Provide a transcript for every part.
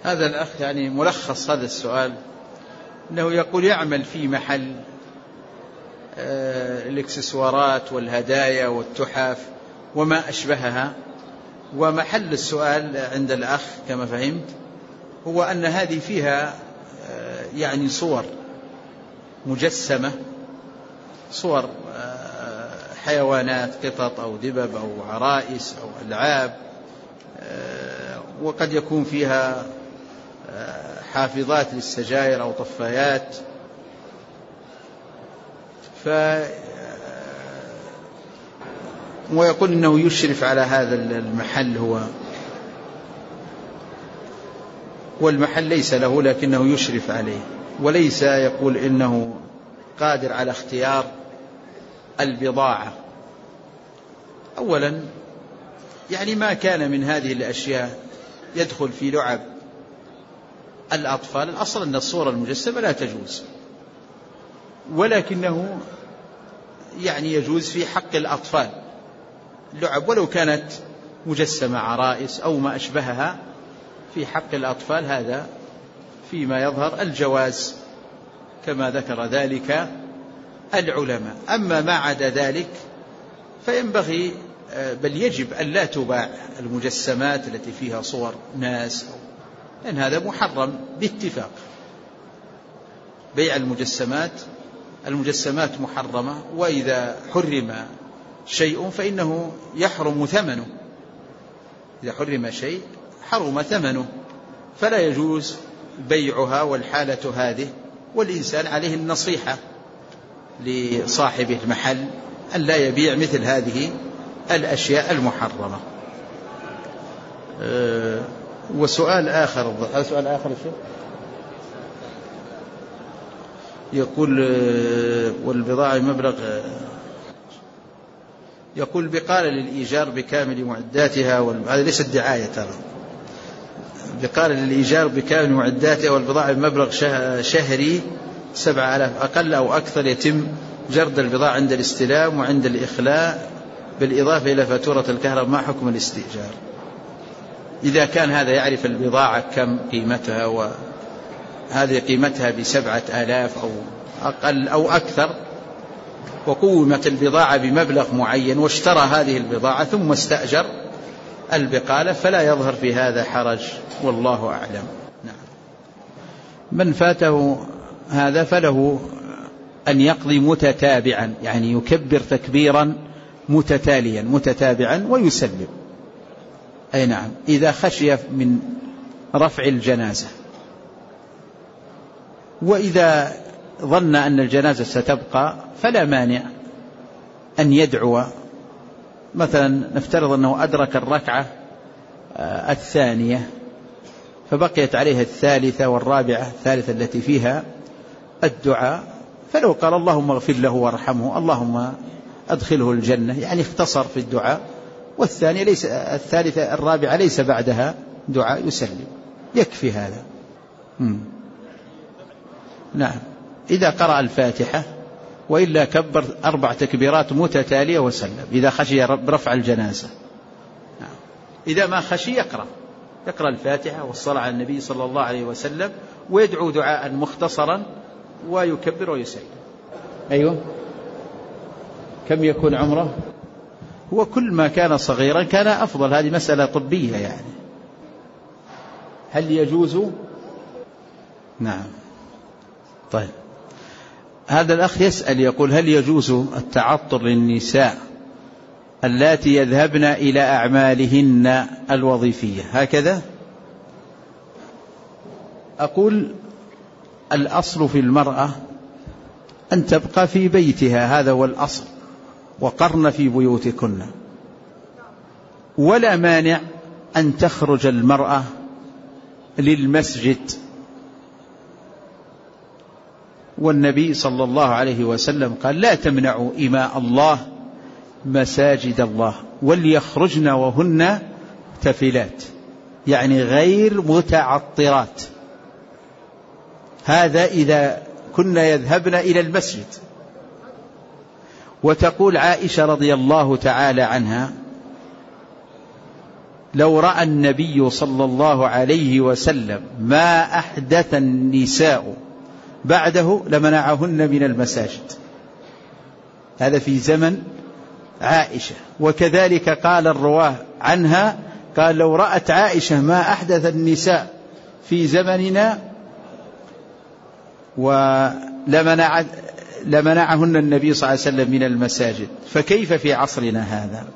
هذا الأخ يعني ملخص هذا السؤال أنه يقول يعمل في محل الإكسسوارات والهدايا والتحف وما أشبهها، ومحل السؤال عند الأخ كما فهمت هو أن هذه فيها يعني صور مجسمة، صور حيوانات، قطط أو دبب أو عرائس أو ألعاب، وقد يكون فيها حافظات للسجائر أو طفايات. ويقول إنه يشرف على هذا المحل والمحل ليس له لكنه يشرف عليه، وليس يقول إنه قادر على اختيار البضاعة. أولا يعني ما كان من هذه الأشياء يدخل في لعب الأطفال، الأصل أن الصورة المجسمة لا تجوز، ولكنه يعني يجوز في حق الأطفال لعب ولو كانت مجسمة عرائس أو ما أشبهها، في حق الأطفال هذا فيما يظهر الجواز كما ذكر ذلك العلماء. أما ما عدا ذلك فينبغي بل يجب أن لا تباع المجسمات التي فيها صور ناس، لأن هذا محرم باتفاق. بيع المجسمات محرمة، وإذا حرم شيء فإنه يحرم ثمنه، إذا حرم شيء حرم ثمنه، فلا يجوز بيعها والحالة هذه. والإنسان عليه النصيحة لصاحب المحل أن لا يبيع مثل هذه الأشياء المحرمة. وسؤال آخر، سؤال آخر يقول والبضاعة مبلغ، يقول بقال للإيجار بكامل معداتها هذا ليس الدعاية ترى، بقال للإيجار بكامل معداتها والبضاعة بمبلغ شهري 7,000 أقل أو أكثر، يتم جرد البضاعة عند الاستلام وعند الإخلاء بالإضافة إلى فاتورة الكهرباء، ما حكم الاستئجار؟ إذا كان هذا يعرف البضاعة كم قيمتها وهذه قيمتها ب7,000 أو أقل أو أكثر، وقومت البضاعة بمبلغ معين واشترى هذه البضاعة ثم استأجر البقالة فلا يظهر في هذا حرج، والله أعلم. نعم. من فاته هذا فله أن يقضي متتابعا، يعني يكبر تكبيرا متتاليا متتابعا ويسلم. أي نعم، إذا خشي من رفع الجنازة، وإذا ظن أن الجنازة ستبقى فلا مانع أن يدعو. مثلا نفترض أنه أدرك الركعة الثانية فبقيت عليها الثالثة والرابعة، الثالثة التي فيها الدعاء، فلو قال اللهم اغفر له وارحمه، اللهم أدخله الجنة، يعني اختصر في الدعاء، والثانية ليس، الثالثة الرابعة ليس بعدها دعاء، يسلم، يكفي هذا. نعم، إذا قرأ الفاتحة، وإلا كبر 4 تكبيرات متتالية وسلم إذا خشي برفع الجنازة. نعم. إذا ما خشي يقرأ الفاتحة والصلاة على النبي صلى الله عليه وسلم ويدعو دعاء مختصرا ويكبر ويسلم. أيوة، كم يكون عمره؟ هو كل ما كان صغيرا كان أفضل، هذه مسألة طبية يعني. هل يجوز؟ نعم. طيب، هذا الأخ يسأل يقول هل يجوز التعطر للنساء اللاتي يذهبن إلى أعمالهن الوظيفية هكذا؟ أقول الأصل في المرأة أن تبقى في بيتها، هذا هو الأصل، وقرن في بيوتكن، ولا مانع أن تخرج المرأة للمسجد، والنبي صلى الله عليه وسلم قال لا تمنعوا إماء الله مساجد الله وليخرجن وهن تفلات، يعني غير متعطرات. هذا إذا كنا يذهبن إلى المسجد. وتقول عائشة رضي الله تعالى عنها لو رأى النبي صلى الله عليه وسلم ما أحدث النساء بعده لمنعهن من المساجد. هذا في زمن عائشة. وكذلك قال الرواه عنها، قال لو رأت عائشة ما أحدث النساء في زمننا لمنعهن النبي صلى الله عليه وسلم من المساجد، فكيف في عصرنا هذا؟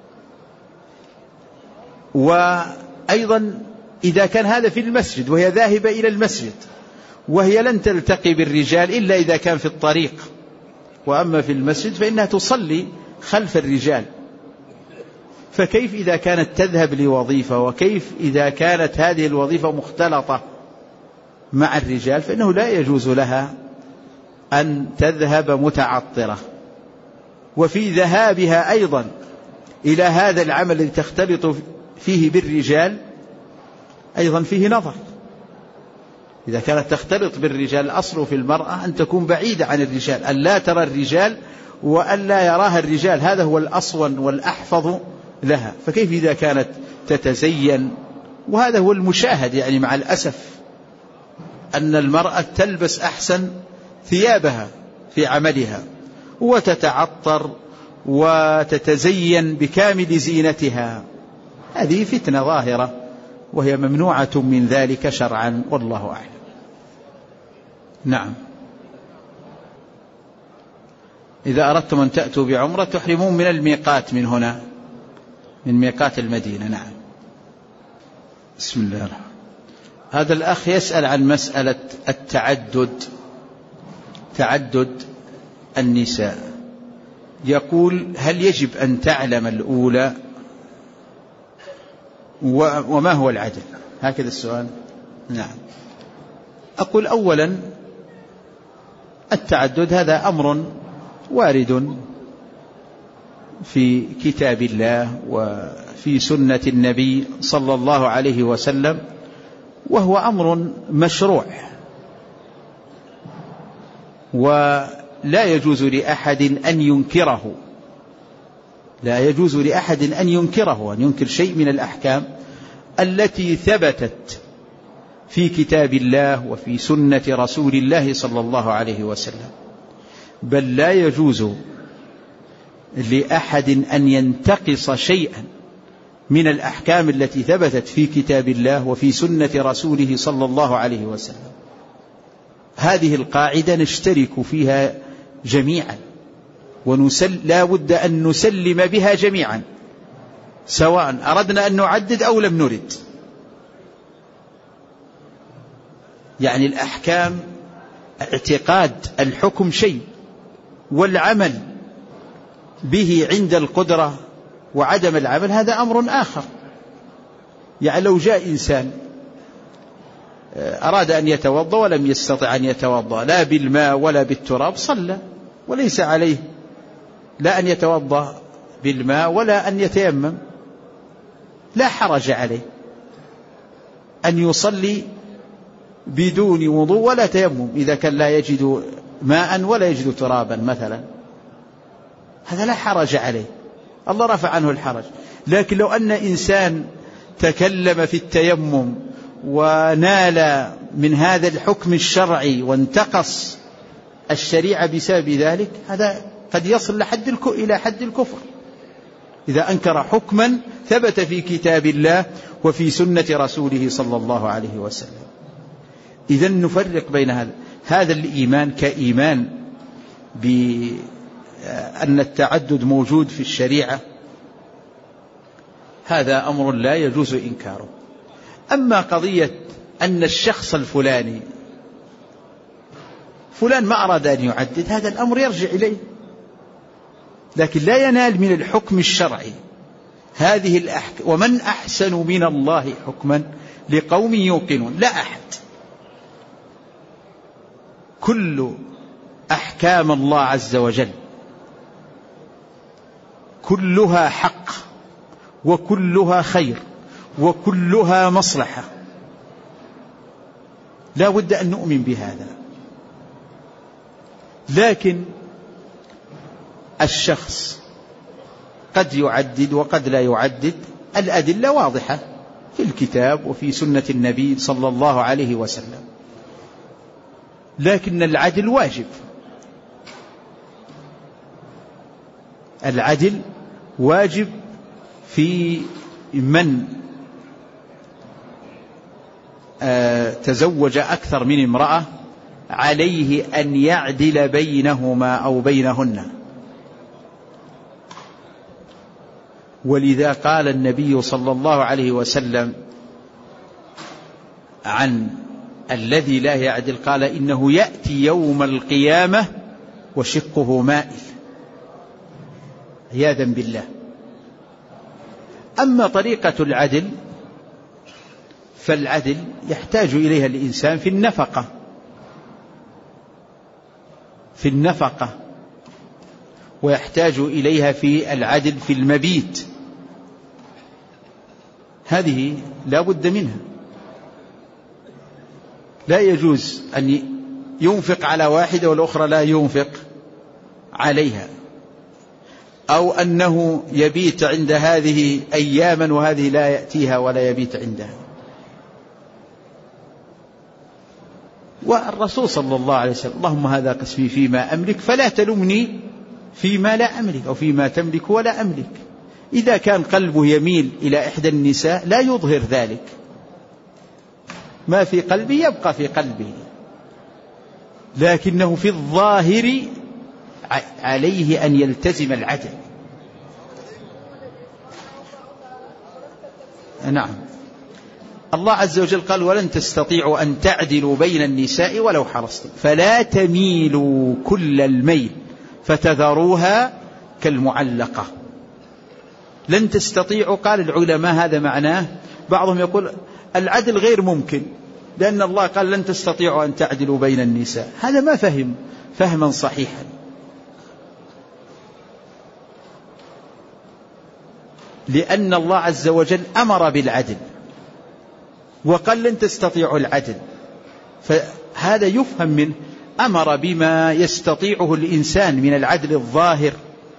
وأيضا إذا كان هذا في المسجد وهي ذاهبة إلى المسجد، وهي لن تلتقي بالرجال إلا إذا كان في الطريق، وأما في المسجد فإنها تصلي خلف الرجال، فكيف إذا كانت تذهب لوظيفة، وكيف إذا كانت هذه الوظيفة مختلطة مع الرجال، فإنه لا يجوز لها أن تذهب متعطرة. وفي ذهابها أيضا إلى هذا العمل الذي تختلط فيه بالرجال أيضا فيه نظر. إذا كانت تختلط بالرجال، الأصل في المرأة أن تكون بعيدة عن الرجال، أن لا ترى الرجال وأن لا يراها الرجال، هذا هو الأصون والأحفظ لها. فكيف إذا كانت تتزين؟ وهذا هو المشاهد يعني مع الأسف، أن المرأة تلبس أحسن ثيابها في عملها وتتعطر وتتزين بكامل زينتها. هذه فتنة ظاهرة وهي ممنوعة من ذلك شرعا، والله أعلم. نعم. إذا أردتم أن تأتوا بعمرة تحرمون من الميقات من هنا، من ميقات المدينة. نعم. بسم الله الرحمن الرحيم. هذا الأخ يسأل عن مسألة تعدد النساء. يقول: هل يجب أن تعلم الأولى وما هو العدل؟ هكذا السؤال. نعم. أقول أولا التعدد هذا أمر وارد في كتاب الله وفي سنة النبي صلى الله عليه وسلم، وهو أمر مشروع، ولا يجوز لأحد أن ينكره، لا يجوز لأحد أن ينكره، أن ينكر شيء من الأحكام التي ثبتت في كتاب الله وفي سنة رسول الله صلى الله عليه وسلم. بل لا يجوز لأحد أن ينتقص شيئا من الأحكام التي ثبتت في كتاب الله وفي سنة رسوله صلى الله عليه وسلم. هذه القاعدة نشترك فيها جميعا، لا بد أن نسلم بها جميعا، سواء أردنا أن نعدد أو لم نرد. يعني الأحكام اعتقاد الحكم شيء، والعمل به عند القدرة وعدم العمل هذا أمر آخر. يعني لو جاء إنسان أراد أن يتوضأ ولم يستطع أن يتوضأ لا بالماء ولا بالتراب، صلى وليس عليه لا أن يتوضأ بالماء ولا أن يتيمم، لا حرج عليه أن يصلي بدون وضوء ولا تيمم إذا كان لا يجد ماء ولا يجد ترابا مثلا، هذا لا حرج عليه، الله رفع عنه الحرج. لكن لو أن إنسان تكلم في التيمم ونال من هذا الحكم الشرعي وانتقص الشريعة بسبب ذلك، هذا قد يصل إلى حد الكفر إذا أنكر حكما ثبت في كتاب الله وفي سنة رسوله صلى الله عليه وسلم. إذن نفرق بين هذا الإيمان كإيمان بأن التعدد موجود في الشريعة، هذا أمر لا يجوز إنكاره. أما قضية أن الشخص الفلاني فلان ما أراد أن يعدد، هذا الأمر يرجع إليه، لكن لا ينال من الحكم الشرعي هذه الأحكام. ومن أحسن من الله حكما لقوم يوقنون؟ لا أحد. كل أحكام الله عز وجل كلها حق وكلها خير وكلها مصلحة، لا بد أن نؤمن بهذا. لكن الشخص قد يعدد وقد لا يعدد، الأدلة واضحة في الكتاب وفي سنة النبي صلى الله عليه وسلم، لكن العدل واجب. العدل واجب في من تزوج أكثر من امرأة، عليه أن يعدل بينهما أو بينهن. ولذا قال النبي صلى الله عليه وسلم عن الذي لا يعدل، قال إنه يأتي يوم القيامة وشقه مائل، عياذا بالله. أما طريقة العدل فالعدل يحتاج إليها الإنسان في النفقة، ويحتاج إليها في العدل في المبيت، هذه لا بد منها. لا يجوز أن ينفق على واحدة والأخرى لا ينفق عليها، أو أنه يبيت عند هذه أياما وهذه لا يأتيها ولا يبيت عندها. والرسول صلى الله عليه وسلم: اللهم هذا قسمي فيما أملك فلا تلمني فيما لا أملك، أو فيما تملك ولا أملك. إذا كان قلبه يميل إلى إحدى النساء لا يظهر ذلك، ما في قلبه يبقى في قلبه، لكنه في الظاهر عليه أن يلتزم العدل. نعم، الله عز وجل قال: ولن تستطيعوا أن تعدلوا بين النساء ولو حرصتم فلا تميلوا كل الميل فتذروها كالمعلقة. لن تستطيعوا، قال العلماء هذا معناه، بعضهم يقول العدل غير ممكن، لأن الله قال لن تستطيعوا أن تعدلوا بين النساء. هذا ما فهم فهما صحيحا. لأن الله عز وجل أمر بالعدل وقال لن تستطيعوا العدل، فهذا يفهم منه أمر بما يستطيعه الإنسان من العدل الظاهر،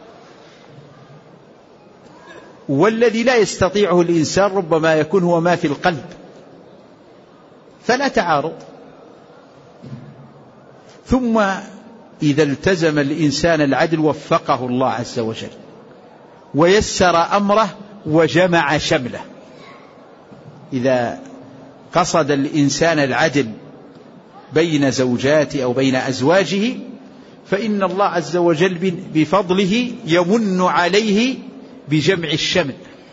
والذي لا يستطيعه الإنسان ربما يكون هو ما في القلب، فلا تعارض. ثم إذا التزم الإنسان العدل وفقه الله عز وجل ويسر أمره وجمع شمله. إذا قصد الإنسان العدل بين زوجاته أو بين أزواجه فإن الله عز وجل بفضله يمن عليه بجمع الشمل.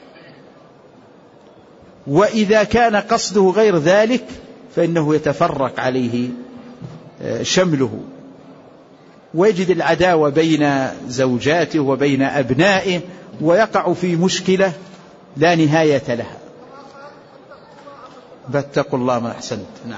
وإذا كان قصده غير ذلك فإنه يتفرق عليه شمله، ويجد العداوة بين زوجاته وبين أبنائه، ويقع في مشكلة لا نهاية لها. فاتقوا الله ما أحسنت. نعم.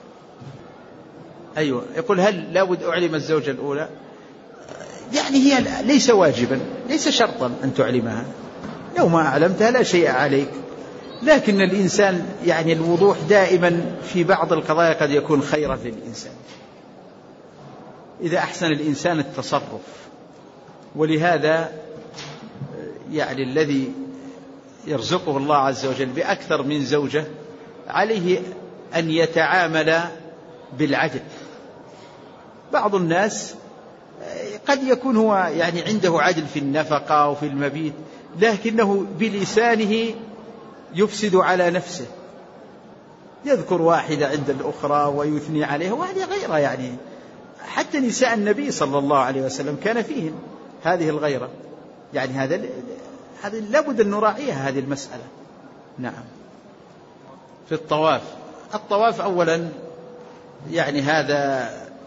أيوة، يقول: هل لابد أعلم الزوجة الأولى؟ يعني هي ليس واجبا، ليس شرطا أن تعلمها، لو ما أعلمتها لا شيء عليك، لكن الإنسان يعني الوضوح دائما في بعض القضايا قد يكون خيرا للإنسان إذا أحسن الإنسان التصرف. ولهذا يعني الذي يرزقه الله عز وجل بأكثر من زوجة عليه أن يتعامل بالعدل. بعض الناس قد يكون هو يعني عنده عدل في النفقة وفي المبيت، لكنه بلسانه يفسد على نفسه، يذكر واحدة عند الأخرى ويثني عليها، وهذه غيرة. يعني حتى نساء النبي صلى الله عليه وسلم كان فيهم هذه الغيرة. يعني هذا لابد أن نراعيها هذه المسألة. نعم. في الطواف أولا يعني هذا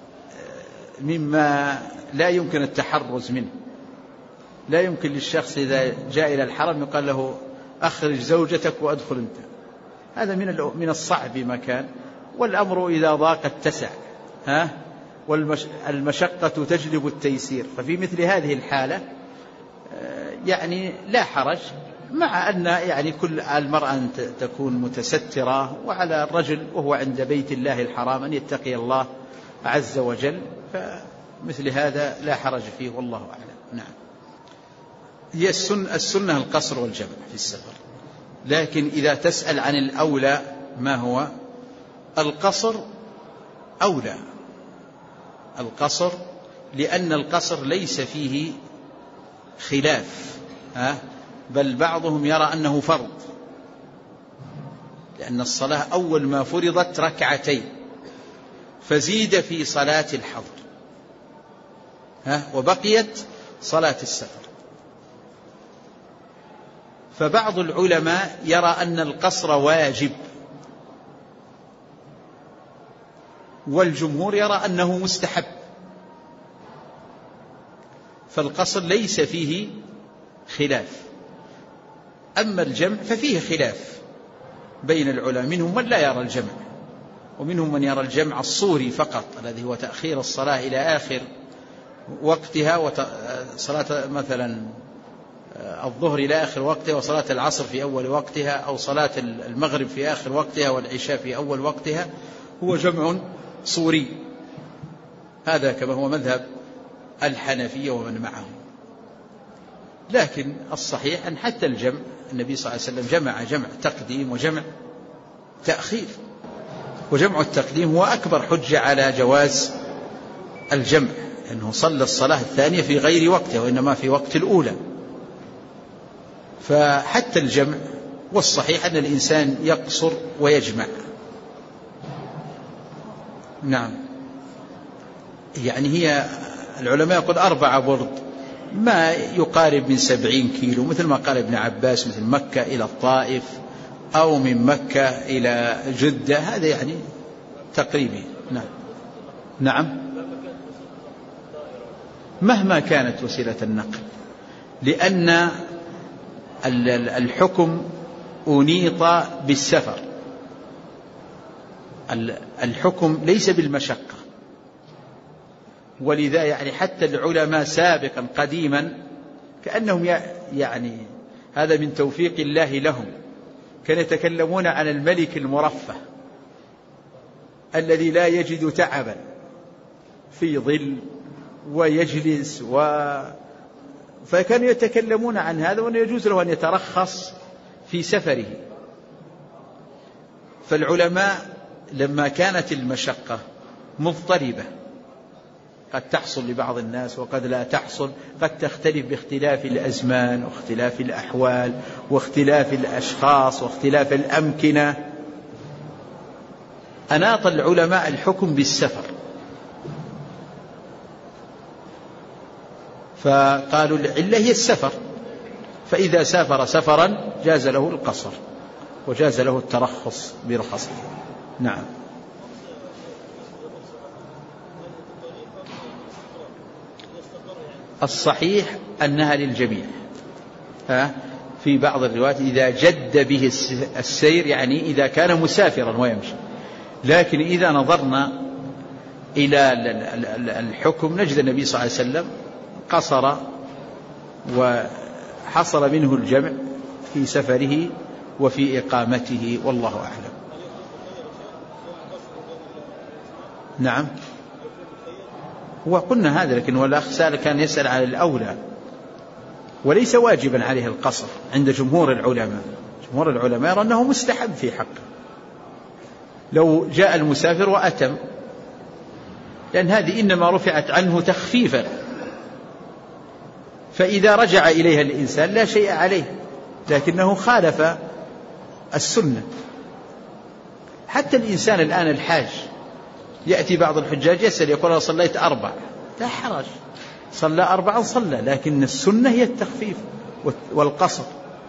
مما لا يمكن التحرز منه. لا يمكن للشخص إذا جاء إلى الحرم يقال له أخرج زوجتك وأدخل أنت، هذا من الصعب مكان، والأمر إذا ضاق اتسع، والمشقة تجلب التيسير. ففي مثل هذه الحالة يعني لا حرج، مع أن يعني كل المرأة أن تكون متسترة، وعلى الرجل وهو عند بيت الله الحرام أن يتقي الله عز وجل، فمثل هذا لا حرج فيه، والله أعلم. نعم. هي السنة القصر والجمع في السفر، لكن إذا تسأل عن الأولى ما هو؟ القصر أولى، القصر، لأن القصر ليس فيه خلاف، بل بعضهم يرى أنه فرض، لأن الصلاة أول ما فرضت ركعتين، فزيد في صلاة الحضر وبقيت صلاة السفر. فبعض العلماء يرى أن القصر واجب، والجمهور يرى أنه مستحب، فالقصر ليس فيه خلاف. أما الجمع ففيه خلاف بين العلماء، منهم من لا يرى الجمع، ومنهم من يرى الجمع الصوري فقط، الذي هو تأخير الصلاة إلى آخر وقتها، وصلاة مثلا الظهر إلى آخر وقتها، وصلاة العصر في أول وقتها، أو صلاة المغرب في آخر وقتها، والعشاء في أول وقتها، هو جمع صوري. هذا كما هو مذهب الحنفية ومن معهم. لكن الصحيح أن حتى الجمع، النبي صلى الله عليه وسلم جمع تقديم وجمع تأخير، وجمع التقديم هو أكبر حجة على جواز الجمع، أنه صلى الصلاة الثانية في غير وقتها وإنما في وقت الأولى. فحتى الجمع، والصحيح أن الإنسان يقصر ويجمع. نعم، يعني هي العلماء يقول 4 برد، ما يقارب من 70 كيلو، مثل ما قال ابن عباس، مثل مكة إلى الطائف، أو من مكة إلى جدة، هذا يعني تقريبي. نعم، مهما كانت وسيلة النقل، لأن الحكم أنيط بالسفر، الحكم ليس بالمشقة. ولذا يعني حتى العلماء سابقا قديما كأنهم يعني هذا من توفيق الله لهم، كانوا يتكلمون عن الملك المرفه الذي لا يجد تعبا في ظل ويجلس فكانوا يتكلمون عن هذا، وأنه يجوز له أن يترخص في سفره. فالعلماء لما كانت المشقة مضطربة، قد تحصل لبعض الناس وقد لا تحصل، قد تختلف باختلاف الأزمان واختلاف الأحوال واختلاف الأشخاص واختلاف الأمكنة، أناط العلماء الحكم بالسفر، فقالوا العلة هي السفر، فإذا سافر سفرا جاز له القصر وجاز له الترخص برخصه. نعم. الصحيح أنها للجميع، في بعض الروايات إذا جد به السير، يعني إذا كان مسافرا ويمشي. لكن إذا نظرنا إلى الحكم نجد النبي صلى الله عليه وسلم قصر وحصل منه الجمع في سفره وفي إقامته، والله أعلم. نعم، وقلنا هذا، لكن والأخ سائل كان يسأل على الأولى، وليس واجبا عليه القصر عند جمهور العلماء. جمهور العلماء يرى أنه مستحب في حقه لو جاء المسافر وأتم، لأن هذه إنما رفعت عنه تخفيفا، فإذا رجع إليها الإنسان لا شيء عليه، لكنه خالف السنة. حتى الإنسان الآن الحاج يأتي بعض الحجاج يسأل يقول أنا صليت 4، لا حرج، صلى 4 صلى، لكن السنة هي التخفيف والقصر،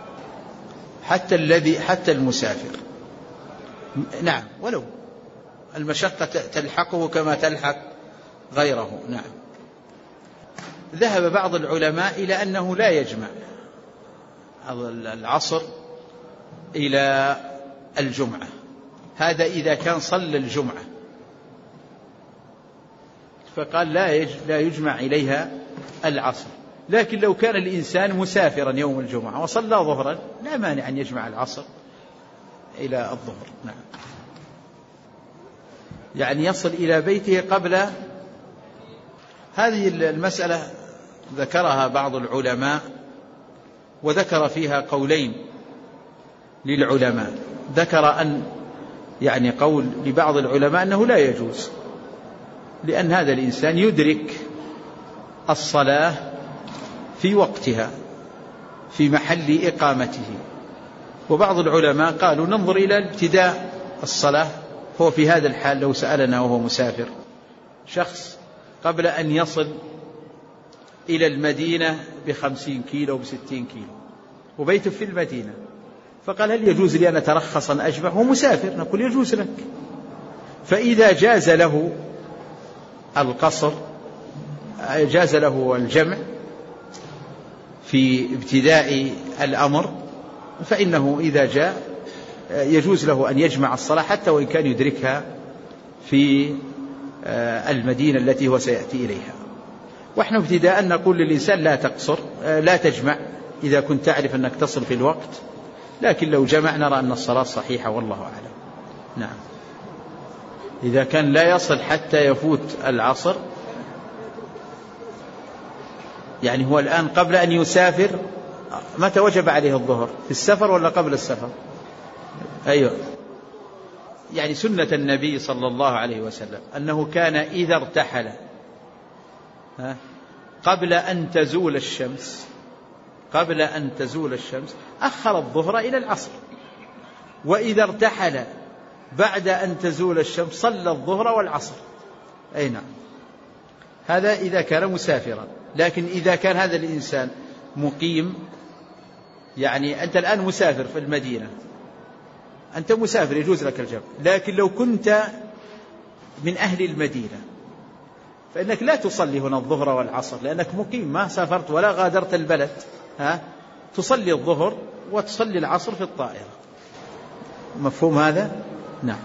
حتى المسافر. نعم، ولو المشقة تلحقه كما تلحق غيره. نعم. ذهب بعض العلماء إلى أنه لا يجمع العصر إلى الجمعة، هذا إذا كان صلى الجمعة، فقال لا يجمع إليها العصر. لكن لو كان الإنسان مسافرا يوم الجمعة وصلى ظهرا لا مانع أن يجمع العصر إلى الظهر. نعم، يعني يصل إلى بيته قبل. هذه المسألة ذكرها بعض العلماء وذكر فيها قولين، للعلماء. ذكر أن يعني قول لبعض العلماء أنه لا يجوز، لأن هذا الإنسان يدرك الصلاة في وقتها في محل إقامته. وبعض العلماء قالوا ننظر إلى ابتداء الصلاة. هو في هذا الحال لو سألنا وهو مسافر، شخص قبل أن يصل إلى المدينة ب50 كيلو ب60 كيلو وبيته في المدينة، فقال هل يجوز لي أن أترخص أن أجمع؟ هو مسافر، نقول يجوز لك. فإذا جاز له القصر، جاز له الجمع في ابتداء الأمر، فإنه إذا جاء يجوز له أن يجمع الصلاة حتى وإن كان يدركها في المدينة التي هو سيأتي إليها. وإحنا ابتداء نقول للإنسان لا تقصر، لا تجمع إذا كنت تعرف أنك تصل في الوقت، لكن لو جمع نرى أن الصلاة صحيحة والله أعلم. نعم. إذا كان لا يصل حتى يفوت العصر، يعني هو الآن قبل أن يسافر، متى وجب عليه الظهر؟ في السفر ولا قبل السفر؟ أيوة. يعني سنة النبي صلى الله عليه وسلم أنه كان إذا ارتحل قبل أن تزول الشمس أخر الظهر إلى العصر، وإذا ارتحل بعد أن تزول الشمس صلى الظهر والعصر. أي نعم، هذا إذا كان مسافرا. لكن إذا كان هذا الإنسان مقيم، يعني أنت الآن مسافر في المدينة، أنت مسافر يجوز لك الجمع. لكن لو كنت من أهل المدينة فإنك لا تصلي هنا الظهر والعصر، لأنك مقيم ما سافرت ولا غادرت البلد، تصلي الظهر وتصلي العصر في الطائرة. مفهوم هذا؟ نعم.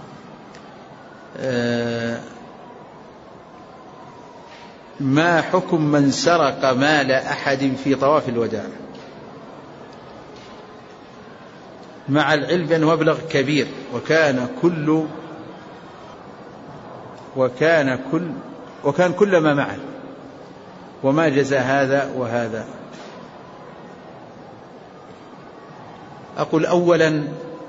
ما حكم من سرق مال أحد في طواف الوداع مع العلم بأنه مبلغ كبير وكان كل ما معه، وما جزى هذا وهذا؟ أقول أولا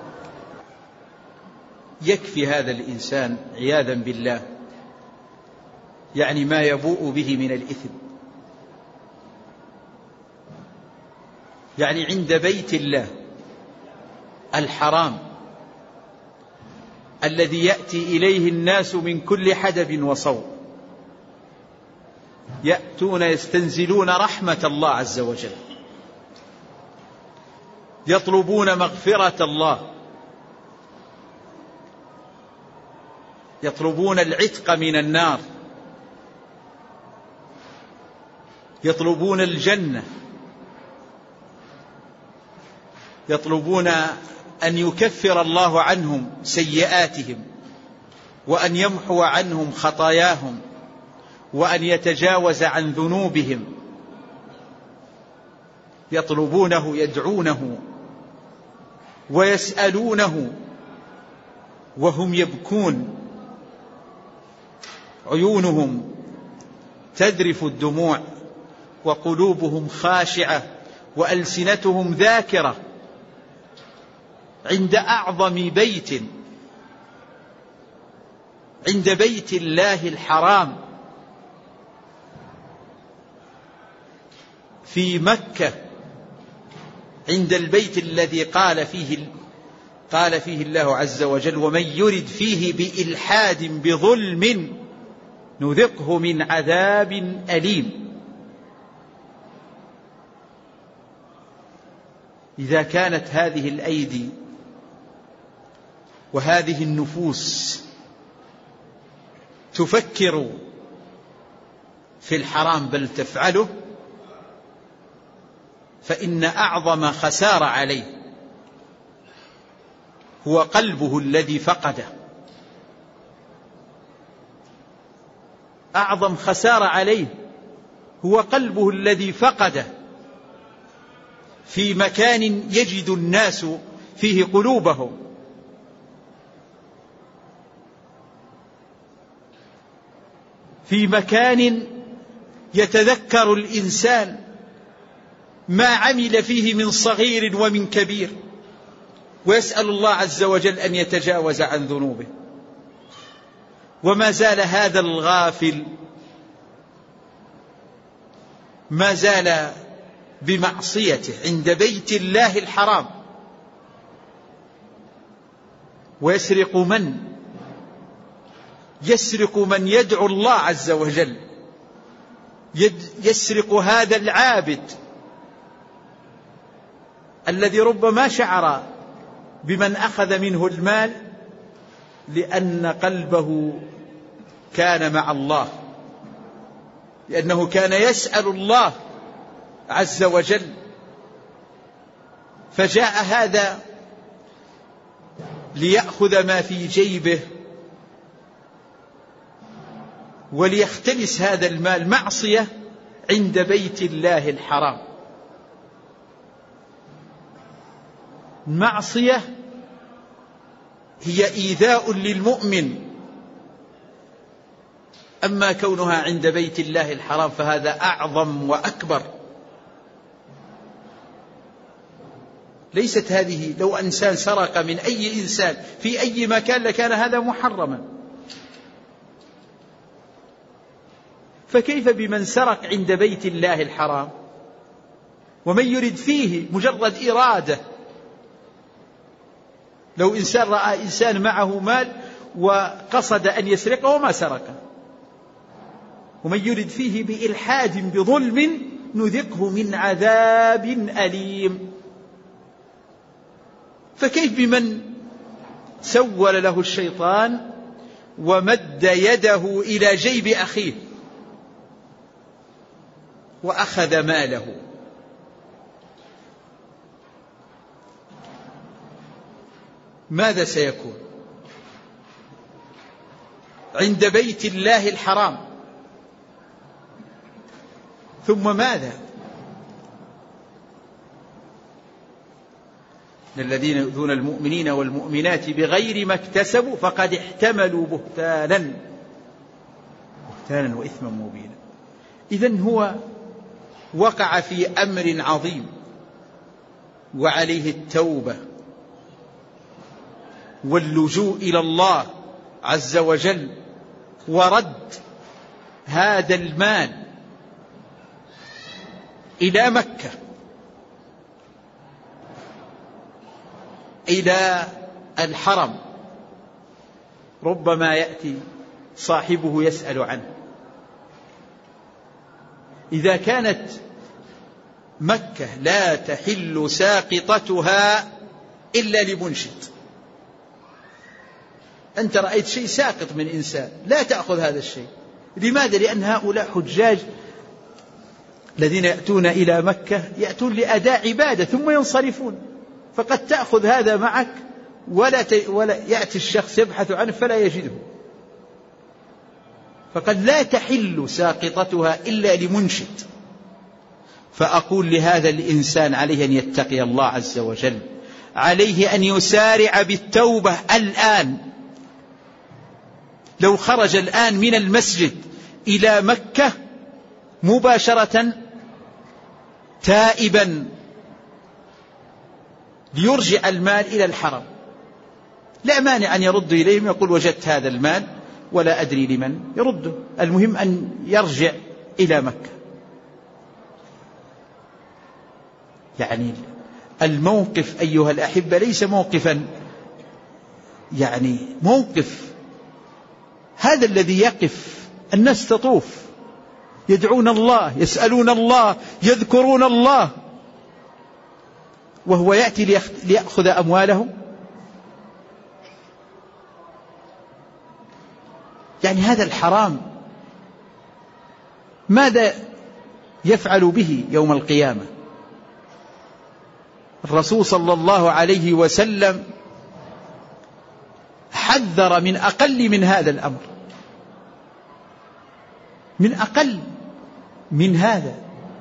يكفي هذا الإنسان عياذا بالله يعني ما يبوء به من الإثم، يعني عند بيت الله الحرام الذي يأتي إليه الناس من كل حدب وصوب، يأتون يستنزلون رحمة الله عز وجل، يطلبون مغفرة الله، يطلبون العتق من النار، يطلبون الجنة، يطلبون أن يكفر الله عنهم سيئاتهم وأن يمحو عنهم خطاياهم وأن يتجاوز عن ذنوبهم، يطلبونه يدعونه ويسألونه وهم يبكون، عيونهم تذرف الدموع وقلوبهم خاشعة وألسنتهم ذاكرة عند أعظم بيت، عند بيت الله الحرام في مكة، عند البيت الذي قال فيه الله عز وجل: ومن يرد فيه بإلحاد بظلم نذقه من عذاب أليم. إذا كانت هذه الأيدي وهذه النفوس تفكر في الحرام بل تفعله، فإن أعظم خسارة عليه هو قلبه الذي فقده. أعظم خسارة عليه هو قلبه الذي فقده في مكان يجد الناس فيه قلوبهم، في مكان يتذكر الإنسان ما عمل فيه من صغير ومن كبير، ويسأل الله عز وجل أن يتجاوز عن ذنوبه. وما زال هذا الغافل ما زال بمعصيته عند بيت الله الحرام. ويسرق يسرق من يدعو الله عز وجل، يسرق هذا العابد الذي ربما شعر بمن أخذ منه المال لأن قلبه كان مع الله، لأنه كان يسأل الله عز وجل. فجاء هذا ليأخذ ما في جيبه وليختلس هذا المال، معصية عند بيت الله الحرام، معصية هي إيذاء للمؤمن. أما كونها عند بيت الله الحرام فهذا أعظم وأكبر. ليست هذه، لو إنسان سرق من أي إنسان في أي مكان لكان هذا محرما، فكيف بمن سرق عند بيت الله الحرام؟ ومن يرد فيه مجرد إرادة، لو إنسان رأى إنسان معه مال وقصد أن يسرقه ما سرقه. ومن يرد فيه بإلحاد بظلم نذقه من عذاب أليم. فكيف بمن سول له الشيطان ومد يده إلى جيب أخيه وأخذ ماله؟ ماذا سيكون عند بيت الله الحرام؟ ثم ماذا؟ الذين يؤذون المؤمنين والمؤمنات بغير ما اكتسبوا فقد احتملوا بهتانا وإثما مبينا. إذن هو وقع في أمر عظيم وعليه التوبة واللجوء إلى الله عز وجل ورد هذا المال إلى مكة، إلى الحرم. ربما يأتي صاحبه يسأل عنه. إذا كانت مكة لا تحل ساقطتها إلا لمنشد، أنت رأيت شيء ساقط من إنسان لا تأخذ هذا الشيء. لماذا؟ لأن هؤلاء حجاج الذين يأتون إلى مكة يأتون لأداء عبادة ثم ينصرفون، فقد تأخذ هذا معك ولا يأتي الشخص يبحث عنه فلا يجده. فقد لا تحل ساقطتها إلا لمنشد. فأقول لهذا الإنسان عليه أن يتقي الله عز وجل، عليه أن يسارع بالتوبة الآن. لو خرج الآن من المسجد إلى مكة مباشرة تائبا ليرجع المال إلى الحرم لا مانع أن يرد إليهم، يقول وجدت هذا المال ولا أدري لمن، يرده. المهم أن يرجع إلى مكة. يعني الموقف أيها الأحبة ليس موقفا، يعني موقف هذا الذي يقف الناس تطوف يدعون الله يسألون الله يذكرون الله، وهو يأتي ليأخذ أموالهم. يعني هذا الحرام ماذا يفعل به يوم القيامة؟ الرسول صلى الله عليه وسلم حذر من أقل من هذا الأمر، من أقل من هذا.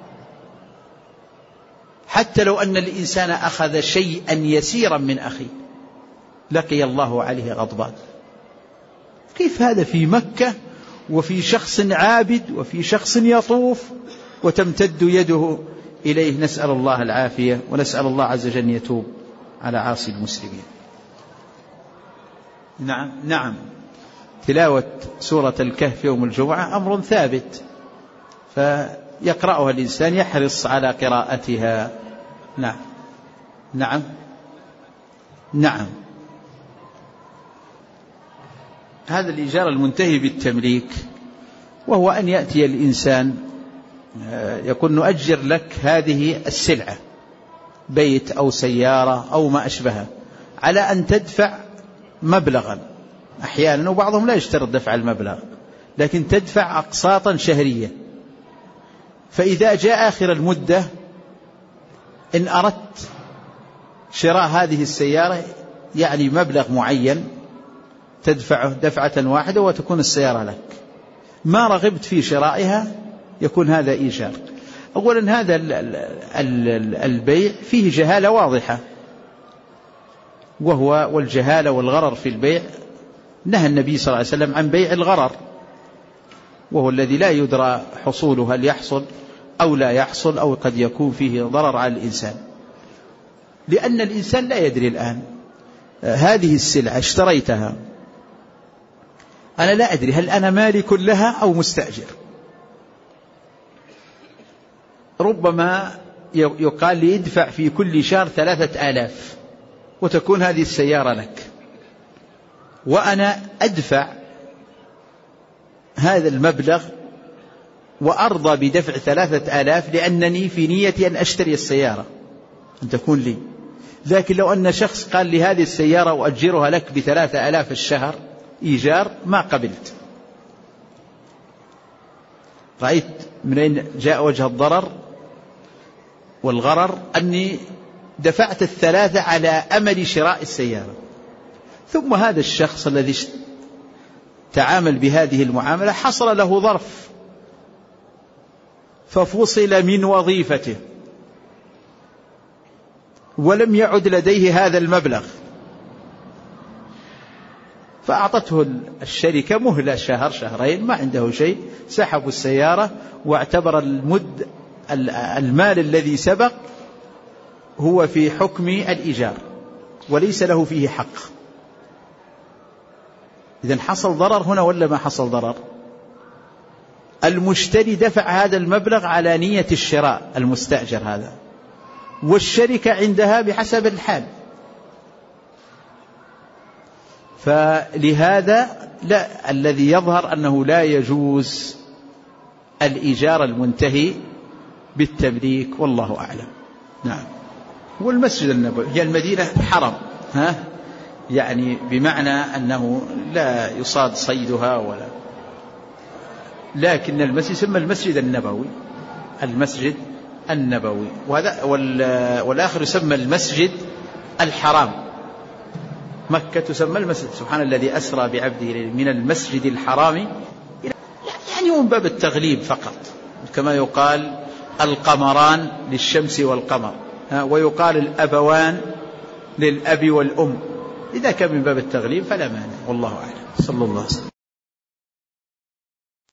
حتى لو أن الإنسان أخذ شيئا يسيرا من أخيه لقي الله عليه غضبان. كيف هذا في مكة وفي شخص عابد وفي شخص يطوف وتمتد يده إليه؟ نسأل الله العافية ونسأل الله عز وجل أن يتوب على عاصي المسلمين. نعم تلاوة سورة الكهف يوم الجمعة أمر ثابت، فيقرأها الإنسان يحرص على قراءتها. نعم هذا الإيجار المنتهي بالتمليك، وهو أن يأتي الإنسان يقول نؤجر لك هذه السلعة، بيت أو سيارة أو ما أشبهه، على أن تدفع مبلغا أحيانا، وبعضهم لا يشترط دفع المبلغ، لكن تدفع أقساطا شهرية. فإذا جاء آخر المدة إن أردت شراء هذه السيارة يعني مبلغ معين تدفعه دفعة واحدة وتكون السيارة لك، ما رغبت في شرائها يكون هذا إيجار. أولا هذا البيع فيه جهالة واضحة، والجهالة والغرر في البيع نهى النبي صلى الله عليه وسلم عن بيع الغرر، وهو الذي لا يدرى حصوله، هل يحصل أو لا يحصل، أو قد يكون فيه ضرر على الإنسان، لأن الإنسان لا يدري الآن هذه السلعة اشتريتها أنا لا أدري هل أنا مالك لها أو مستأجر. ربما يقال لي ادفع في كل شهر 3000 وتكون هذه السيارة لك، وأنا أدفع هذا المبلغ وأرضى بدفع 3000 لأنني في نيتي أن أشتري السيارة أن تكون لي. لكن لو أن شخص قال لي هذه السيارة وأجرها لك ب3000 الشهر إيجار، ما قبلت. رأيت من أين جاء وجه الضرر والغرر؟ أني دفعت 3 على أمل شراء السيارة، ثم هذا الشخص الذي تعامل بهذه المعاملة حصل له ظرف ففصل من وظيفته ولم يعد لديه هذا المبلغ، فأعطته الشركة مهلة شهر شهرين، ما عنده شيء، سحبوا السيارة واعتبر المال الذي سبق هو في حكم الإيجار وليس له فيه حق. إذن حصل ضرر هنا ولا ما حصل ضرر؟ المشتري دفع هذا المبلغ على نية الشراء المستأجر هذا، والشركة عندها بحسب الحال. فلهذا لا، الذي يظهر أنه لا يجوز الإيجار المنتهي بالتمليك، والله أعلم. نعم. والمسجد النبوي هي المدينة حرم، يعني بمعنى أنه لا يصاد صيدها ولا، لكن المسجد يسمى المسجد النبوي، المسجد النبوي، والآخر يسمى المسجد الحرام. مكة تسمى المسجد، سبحان الذي أسرى بعبده من المسجد الحرام، يعني من باب التغليب فقط، كما يقال القمران للشمس والقمر، ويقال الأبوان للأب والأم، إذا كان من باب التغليب فلا مانع، والله أعلم. صلى الله عليه وسلم.